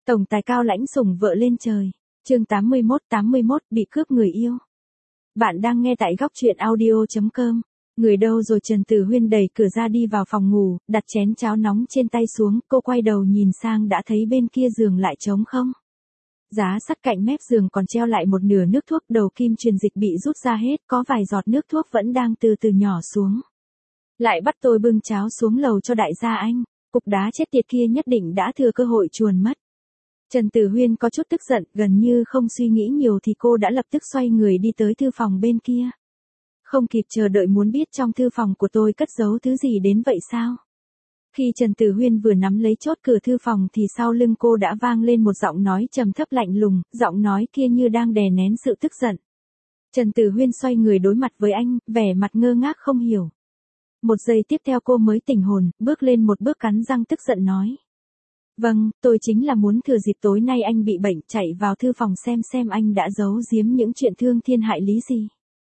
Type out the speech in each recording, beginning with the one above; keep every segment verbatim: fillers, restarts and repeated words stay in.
Tổng tài cao lãnh sủng vợ lên trời. Chương tám mươi mốt tám mươi mốt bị cướp người yêu. Bạn đang nghe tại góc truyện audio chấm com. Người đâu rồi? Trần Tử Huyên đẩy cửa ra đi vào phòng ngủ, đặt chén cháo nóng trên tay xuống, cô quay đầu nhìn sang đã thấy bên kia giường lại trống không. Giá sắt cạnh mép giường còn treo lại một nửa nước thuốc, đầu kim truyền dịch bị rút ra hết, có vài giọt nước thuốc vẫn đang từ từ nhỏ xuống. Lại bắt tôi bưng cháo xuống lầu cho đại gia anh, cục đá chết tiệt kia nhất định đã thừa cơ hội chuồn mất. Trần Tử Huyên có chút tức giận, gần như không suy nghĩ nhiều thì cô đã lập tức xoay người đi tới thư phòng bên kia. Không kịp chờ đợi muốn biết trong thư phòng của tôi cất giấu thứ gì đến vậy sao? Khi Trần Tử Huyên vừa nắm lấy chốt cửa thư phòng thì sau lưng cô đã vang lên một giọng nói trầm thấp lạnh lùng, giọng nói kia như đang đè nén sự tức giận. Trần Tử Huyên xoay người đối mặt với anh, vẻ mặt ngơ ngác không hiểu. Một giây tiếp theo cô mới tỉnh hồn, bước lên một bước cắn răng tức giận nói. Vâng, tôi chính là muốn thừa dịp tối nay anh bị bệnh chạy vào thư phòng xem xem anh đã giấu giếm những chuyện thương thiên hại lý gì.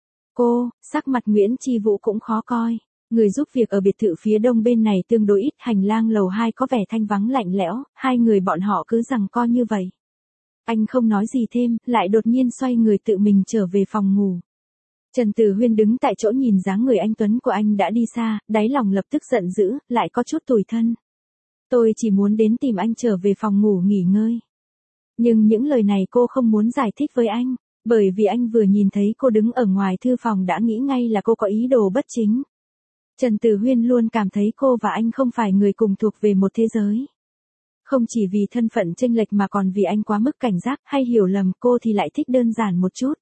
Cô, sắc mặt Nguyễn Chi Vũ cũng khó coi. Người giúp việc ở biệt thự phía đông bên này tương đối ít, hành lang lầu hai có vẻ thanh vắng lạnh lẽo, hai người bọn họ cứ giằng co như vậy. Anh không nói gì thêm, lại đột nhiên xoay người tự mình trở về phòng ngủ. Trần Tử Huyên đứng tại chỗ nhìn dáng người anh tuấn của anh đã đi xa, đáy lòng lập tức giận dữ, lại có chút tủi thân. Tôi chỉ muốn đến tìm anh trở về phòng ngủ nghỉ ngơi. Nhưng những lời này cô không muốn giải thích với anh, bởi vì anh vừa nhìn thấy cô đứng ở ngoài thư phòng đã nghĩ ngay là cô có ý đồ bất chính. Trần Tử Huyên luôn cảm thấy cô và anh không phải người cùng thuộc về một thế giới. Không chỉ vì thân phận chênh lệch mà còn vì anh quá mức cảnh giác hay hiểu lầm, cô thì lại thích đơn giản một chút.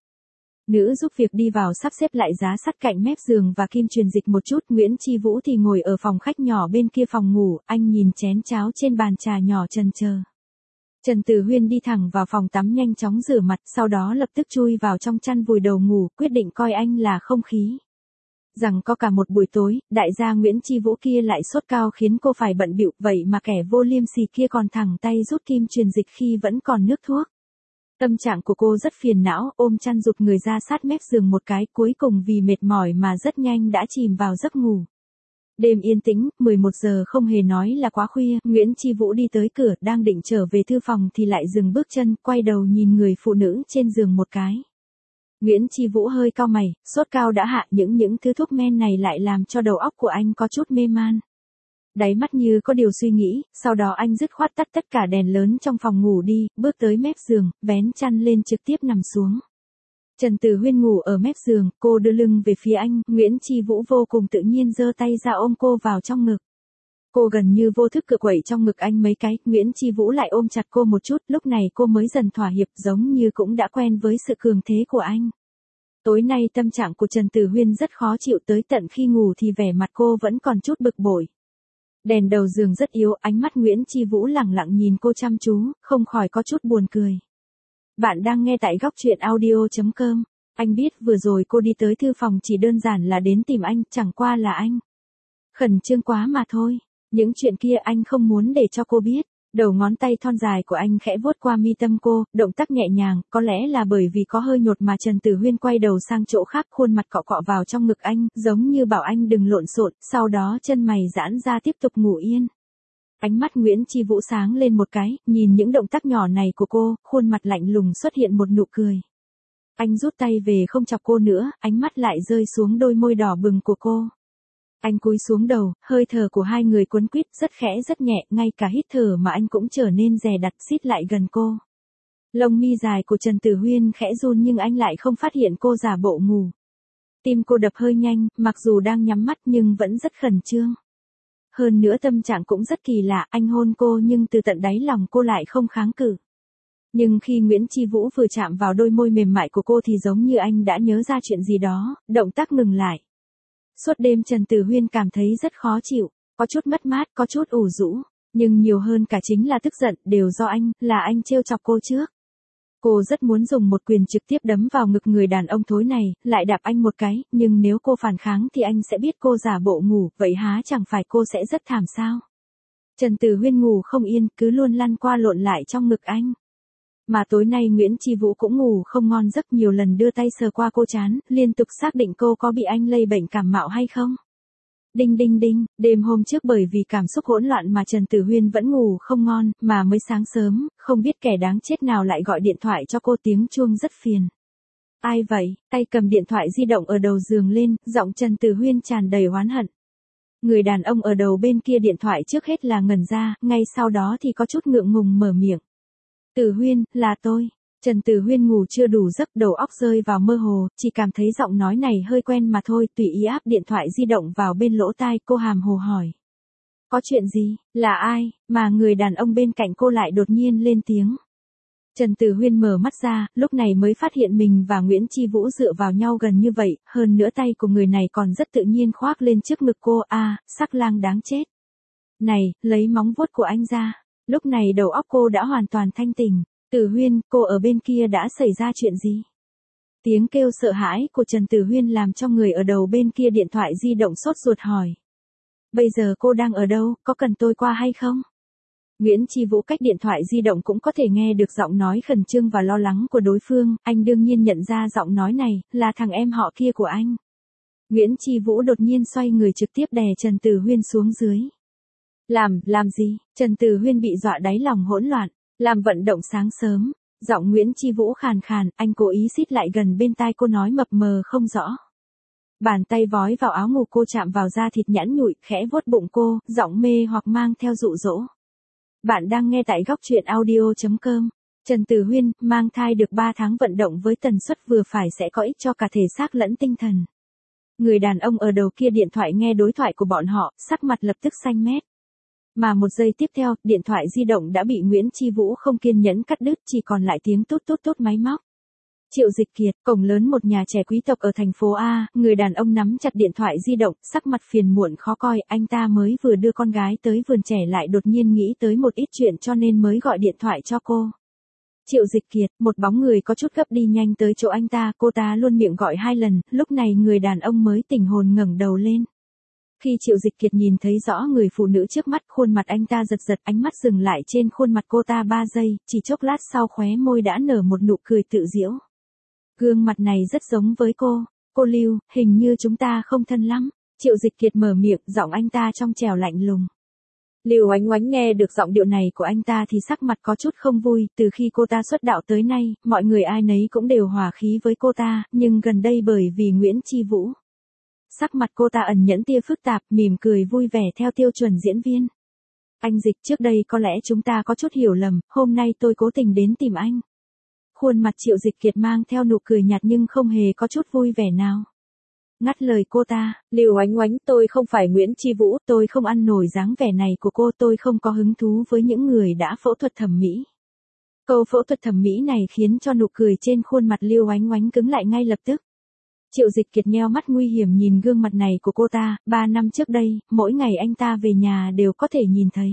Nữ giúp việc đi vào sắp xếp lại giá sắt cạnh mép giường và kim truyền dịch một chút, Nguyễn Chi Vũ thì ngồi ở phòng khách nhỏ bên kia phòng ngủ, anh nhìn chén cháo trên bàn trà nhỏ chần chờ. Trần Tử Huyên đi thẳng vào phòng tắm nhanh chóng rửa mặt, sau đó lập tức chui vào trong chăn vùi đầu ngủ, quyết định coi anh là không khí. Rằng có cả một buổi tối, đại gia Nguyễn Chi Vũ kia lại sốt cao khiến cô phải bận bịu, vậy mà kẻ vô liêm sỉ kia còn thẳng tay rút kim truyền dịch khi vẫn còn nước thuốc. Tâm trạng của cô rất phiền não, ôm chăn rụt người ra sát mép giường một cái, cuối cùng vì mệt mỏi mà rất nhanh đã chìm vào giấc ngủ. Đêm yên tĩnh, mười một giờ không hề nói là quá khuya, Nguyễn Chi Vũ đi tới cửa, đang định trở về thư phòng thì lại dừng bước chân, quay đầu nhìn người phụ nữ trên giường một cái. Nguyễn Chi Vũ hơi cau mày, sốt cao đã hạ, những những thứ thuốc men này lại làm cho đầu óc của anh có chút mê man. Đáy mắt như có điều suy nghĩ, sau đó anh dứt khoát tắt tất cả đèn lớn trong phòng ngủ đi, bước tới mép giường, vén chăn lên trực tiếp nằm xuống. Trần Tử Huyên ngủ ở mép giường, cô đưa lưng về phía anh, Nguyễn Chi Vũ vô cùng tự nhiên giơ tay ra ôm cô vào trong ngực. Cô gần như vô thức cựa quẩy trong ngực anh mấy cái, Nguyễn Chi Vũ lại ôm chặt cô một chút, lúc này cô mới dần thỏa hiệp, giống như cũng đã quen với sự cường thế của anh. Tối nay tâm trạng của Trần Tử Huyên rất khó chịu, tới tận khi ngủ thì vẻ mặt cô vẫn còn chút bực bội. Đèn đầu giường rất yếu, ánh mắt Nguyễn Chi Vũ lẳng lặng nhìn cô chăm chú, không khỏi có chút buồn cười. Bạn đang nghe tại góc truyện audio chấm com. Anh biết vừa rồi cô đi tới thư phòng chỉ đơn giản là đến tìm anh, chẳng qua là anh khẩn trương quá mà thôi. Những chuyện kia anh không muốn để cho cô biết. Đầu ngón tay thon dài của anh khẽ vuốt qua mi tâm cô, động tác nhẹ nhàng, có lẽ là bởi vì có hơi nhột mà Trần Tử Huyên quay đầu sang chỗ khác, khuôn mặt cọ cọ vào trong ngực anh, giống như bảo anh đừng lộn xộn, sau đó chân mày giãn ra tiếp tục ngủ yên. Ánh mắt Nguyễn Chi Vũ sáng lên một cái, nhìn những động tác nhỏ này của cô, khuôn mặt lạnh lùng xuất hiện một nụ cười. Anh rút tay về không chọc cô nữa, ánh mắt lại rơi xuống đôi môi đỏ bừng của cô. Anh cúi xuống đầu, hơi thở của hai người cuốn quýt, rất khẽ rất nhẹ, ngay cả hít thở mà anh cũng trở nên dè dặt, xít lại gần cô. Lông mi dài của Trần Tử Huyên khẽ run nhưng anh lại không phát hiện cô giả bộ ngủ. Tim cô đập hơi nhanh, mặc dù đang nhắm mắt nhưng vẫn rất khẩn trương. Hơn nữa tâm trạng cũng rất kỳ lạ, anh hôn cô nhưng từ tận đáy lòng cô lại không kháng cự. Nhưng khi Nguyễn Chi Vũ vừa chạm vào đôi môi mềm mại của cô thì giống như anh đã nhớ ra chuyện gì đó, động tác ngừng lại. Suốt đêm Trần Tử Huyên cảm thấy rất khó chịu, có chút mất mát, có chút ủ rũ, nhưng nhiều hơn cả chính là tức giận, đều do anh, là anh trêu chọc cô trước. Cô rất muốn dùng một quyền trực tiếp đấm vào ngực người đàn ông thối này, lại đạp anh một cái, nhưng nếu cô phản kháng thì anh sẽ biết cô giả bộ ngủ, vậy há chẳng phải cô sẽ rất thảm sao? Trần Tử Huyên ngủ không yên, cứ luôn lăn qua lộn lại trong ngực anh. Mà tối nay Nguyễn Chi Vũ cũng ngủ không ngon giấc, nhiều lần đưa tay sờ qua cô trán, liên tục xác định cô có bị anh lây bệnh cảm mạo hay không. Đinh đinh đinh, đêm hôm trước bởi vì cảm xúc hỗn loạn mà Trần Tử Huyên vẫn ngủ không ngon, mà mới sáng sớm, không biết kẻ đáng chết nào lại gọi điện thoại cho cô, tiếng chuông rất phiền. Ai vậy? Tay cầm điện thoại di động ở đầu giường lên, giọng Trần Tử Huyên tràn đầy oán hận. Người đàn ông ở đầu bên kia điện thoại trước hết là ngẩn ra, ngay sau đó thì có chút ngượng ngùng mở miệng. Tử Huyên, là tôi. Trần Tử Huyên ngủ chưa đủ giấc, đầu óc rơi vào mơ hồ, chỉ cảm thấy giọng nói này hơi quen mà thôi, tùy ý áp điện thoại di động vào bên lỗ tai, cô hàm hồ hỏi. Có chuyện gì, là ai, mà người đàn ông bên cạnh cô lại đột nhiên lên tiếng. Trần Tử Huyên mở mắt ra, lúc này mới phát hiện mình và Nguyễn Chi Vũ dựa vào nhau gần như vậy, hơn nữa tay của người này còn rất tự nhiên khoác lên trước ngực cô, a, à, sắc lang đáng chết. Này, lấy móng vuốt của anh ra. Lúc này đầu óc cô đã hoàn toàn thanh tỉnh. Tử Huyên, cô ở bên kia đã xảy ra chuyện gì? Tiếng kêu sợ hãi của Trần Tử Huyên làm cho người ở đầu bên kia điện thoại di động sốt ruột hỏi. Bây giờ cô đang ở đâu, có cần tôi qua hay không? Nguyễn Chi Vũ cách điện thoại di động cũng có thể nghe được giọng nói khẩn trương và lo lắng của đối phương, anh đương nhiên nhận ra giọng nói này, là thằng em họ kia của anh. Nguyễn Chi Vũ đột nhiên xoay người trực tiếp đè Trần Tử Huyên xuống dưới. Làm, làm gì? Trần Tử Huyên bị dọa đáy lòng hỗn loạn, làm vận động sáng sớm, giọng Nguyễn Chi Vũ khàn khàn, anh cố ý xít lại gần bên tai cô nói mập mờ không rõ. Bàn tay vói vào áo ngủ cô chạm vào da thịt nhẵn nhụi, khẽ vuốt bụng cô, giọng mê hoặc mang theo dụ dỗ. Bạn đang nghe tại góc truyện audio chấm com. Trần Tử Huyên, mang thai được ba tháng vận động với tần suất vừa phải sẽ có ích cho cả thể xác lẫn tinh thần. Người đàn ông ở đầu kia điện thoại nghe đối thoại của bọn họ, sắc mặt lập tức xanh mét. Mà một giây tiếp theo, điện thoại di động đã bị Nguyễn Chi Vũ không kiên nhẫn cắt đứt, chỉ còn lại tiếng tút tút tút máy móc. Triệu Dịch Kiệt, cổng lớn một nhà trẻ quý tộc ở thành phố A, người đàn ông nắm chặt điện thoại di động, sắc mặt phiền muộn khó coi, anh ta mới vừa đưa con gái tới vườn trẻ lại đột nhiên nghĩ tới một ít chuyện cho nên mới gọi điện thoại cho cô. Triệu Dịch Kiệt, một bóng người có chút gấp đi nhanh tới chỗ anh ta, cô ta luôn miệng gọi hai lần, lúc này người đàn ông mới tỉnh hồn ngẩng đầu lên. Khi Triệu Dịch Kiệt nhìn thấy rõ người phụ nữ trước mắt, khuôn mặt anh ta giật giật, ánh mắt dừng lại trên khuôn mặt cô ta ba giây, chỉ chốc lát sau khóe môi đã nở một nụ cười tự giễu. Gương mặt này rất giống với cô. Cô Lưu, hình như chúng ta không thân lắm. Triệu Dịch Kiệt mở miệng, giọng anh ta trong trẻo lạnh lùng. Lưu Oánh Oánh nghe được giọng điệu này của anh ta thì sắc mặt có chút không vui, từ khi cô ta xuất đạo tới nay, mọi người ai nấy cũng đều hòa khí với cô ta, nhưng gần đây bởi vì Nguyễn Chi Vũ. Sắc mặt cô ta ẩn nhẫn tia phức tạp, mỉm cười vui vẻ theo tiêu chuẩn diễn viên. Anh Dịch, trước đây có lẽ chúng ta có chút hiểu lầm, hôm nay tôi cố tình đến tìm anh. Khuôn mặt Triệu Dịch Kiệt mang theo nụ cười nhạt nhưng không hề có chút vui vẻ nào. Ngắt lời cô ta, Lưu Oánh Oánh, tôi không phải Nguyễn Chi Vũ, tôi không ăn nổi dáng vẻ này của cô, tôi không có hứng thú với những người đã phẫu thuật thẩm mỹ. Câu phẫu thuật thẩm mỹ này khiến cho nụ cười trên khuôn mặt Lưu Oánh Oánh cứng lại ngay lập tức. Triệu Dịch Kiệt nheo mắt nguy hiểm nhìn gương mặt này của cô ta, ba năm trước đây, mỗi ngày anh ta về nhà đều có thể nhìn thấy.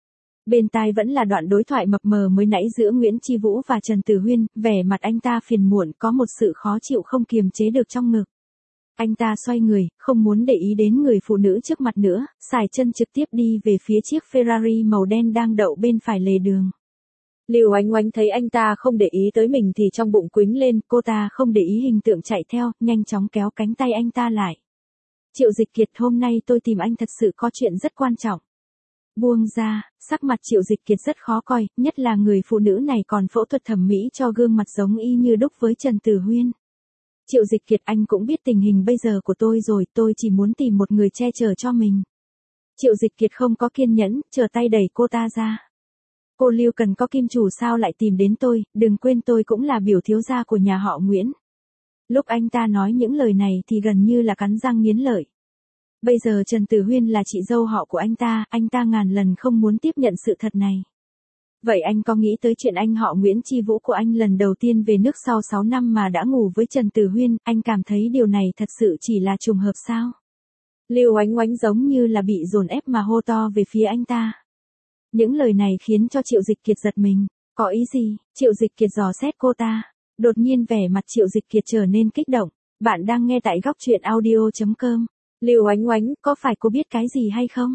Bên tai vẫn là đoạn đối thoại mập mờ mới nãy giữa Nguyễn Chi Vũ và Trần Tử Huyên, vẻ mặt anh ta phiền muộn, có một sự khó chịu không kiềm chế được trong ngực. Anh ta xoay người, không muốn để ý đến người phụ nữ trước mặt nữa, xài chân trực tiếp đi về phía chiếc Ferrari màu đen đang đậu bên phải lề đường. Lưu Oánh Oánh thấy anh ta không để ý tới mình thì trong bụng quýnh lên, cô ta không để ý hình tượng chạy theo, nhanh chóng kéo cánh tay anh ta lại. Triệu Dịch Kiệt, hôm nay tôi tìm anh thật sự có chuyện rất quan trọng. Buông ra, sắc mặt Triệu Dịch Kiệt rất khó coi, nhất là người phụ nữ này còn phẫu thuật thẩm mỹ cho gương mặt giống y như đúc với Trần Tử Huyên. Triệu Dịch Kiệt, anh cũng biết tình hình bây giờ của tôi rồi, tôi chỉ muốn tìm một người che chở cho mình. Triệu Dịch Kiệt không có kiên nhẫn, trở tay đẩy cô ta ra. Cô Lưu cần có kim chủ sao lại tìm đến tôi, đừng quên tôi cũng là biểu thiếu gia của nhà họ Nguyễn. Lúc anh ta nói những lời này thì gần như là cắn răng nghiến lợi. Bây giờ Trần Tử Huyên là chị dâu họ của anh ta, anh ta ngàn lần không muốn tiếp nhận sự thật này. Vậy anh có nghĩ tới chuyện anh họ Nguyễn Chi Vũ của anh lần đầu tiên về nước sau sáu năm mà đã ngủ với Trần Tử Huyên, anh cảm thấy điều này thật sự chỉ là trùng hợp sao? Lưu Oánh Oánh giống như là bị dồn ép mà hô to về phía anh ta. Những lời này khiến cho Triệu Dịch Kiệt giật mình. Có ý gì? Triệu Dịch Kiệt dò xét cô ta. Đột nhiên vẻ mặt Triệu Dịch Kiệt trở nên kích động. Bạn đang nghe tại góc truyện audio chấm com. Lưu Oánh Oánh, có phải cô biết cái gì hay không?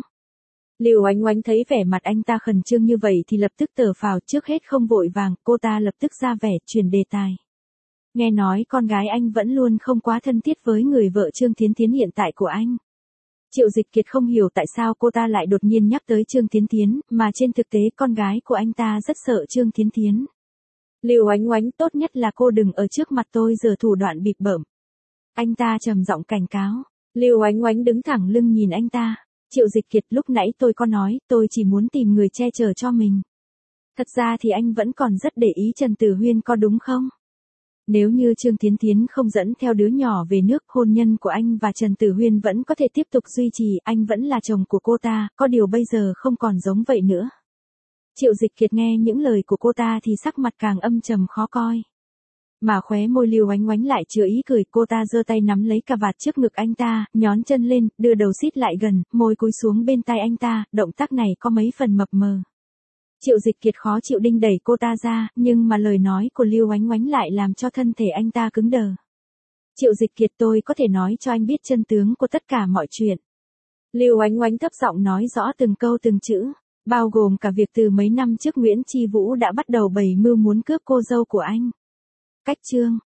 Lưu Oánh Oánh thấy vẻ mặt anh ta khẩn trương như vậy thì lập tức thở phào, trước hết không vội vàng, cô ta lập tức ra vẻ chuyển đề tài. Nghe nói con gái anh vẫn luôn không quá thân thiết với người vợ Trương Thiến Thiến hiện tại của anh. Triệu Dịch Kiệt không hiểu tại sao cô ta lại đột nhiên nhắc tới Trương Thiến Thiến, mà trên thực tế con gái của anh ta rất sợ Trương Thiến Thiến. Lưu Oánh Oánh, tốt nhất là cô đừng ở trước mặt tôi giở thủ đoạn bịp bợm. Anh ta trầm giọng cảnh cáo. Lưu Oánh Oánh đứng thẳng lưng nhìn anh ta. Triệu Dịch Kiệt, lúc nãy tôi có nói, tôi chỉ muốn tìm người che chở cho mình. Thật ra thì anh vẫn còn rất để ý Trần Tử Huyên có đúng không? Nếu như Trương Thiến Thiến không dẫn theo đứa nhỏ về nước, hôn nhân của anh và Trần Tử Huyên vẫn có thể tiếp tục duy trì, anh vẫn là chồng của cô ta, có điều bây giờ không còn giống vậy nữa. Triệu Dịch Kiệt nghe những lời của cô ta thì sắc mặt càng âm trầm khó coi. Mà khóe môi Lưu Oánh Oánh lại chứa ý cười, cô ta giơ tay nắm lấy cà vạt trước ngực anh ta, nhón chân lên, đưa đầu xít lại gần, môi cúi xuống bên tai anh ta, động tác này có mấy phần mập mờ. Triệu Dịch Kiệt khó chịu đinh đẩy cô ta ra, nhưng mà lời nói của Lưu Oánh Oánh lại làm cho thân thể anh ta cứng đờ. Triệu Dịch Kiệt, tôi có thể nói cho anh biết chân tướng của tất cả mọi chuyện. Lưu Oánh Oánh thấp giọng nói rõ từng câu từng chữ, bao gồm cả việc từ mấy năm trước Nguyễn Chi Vũ đã bắt đầu bày mưu muốn cướp cô dâu của anh. Cách chương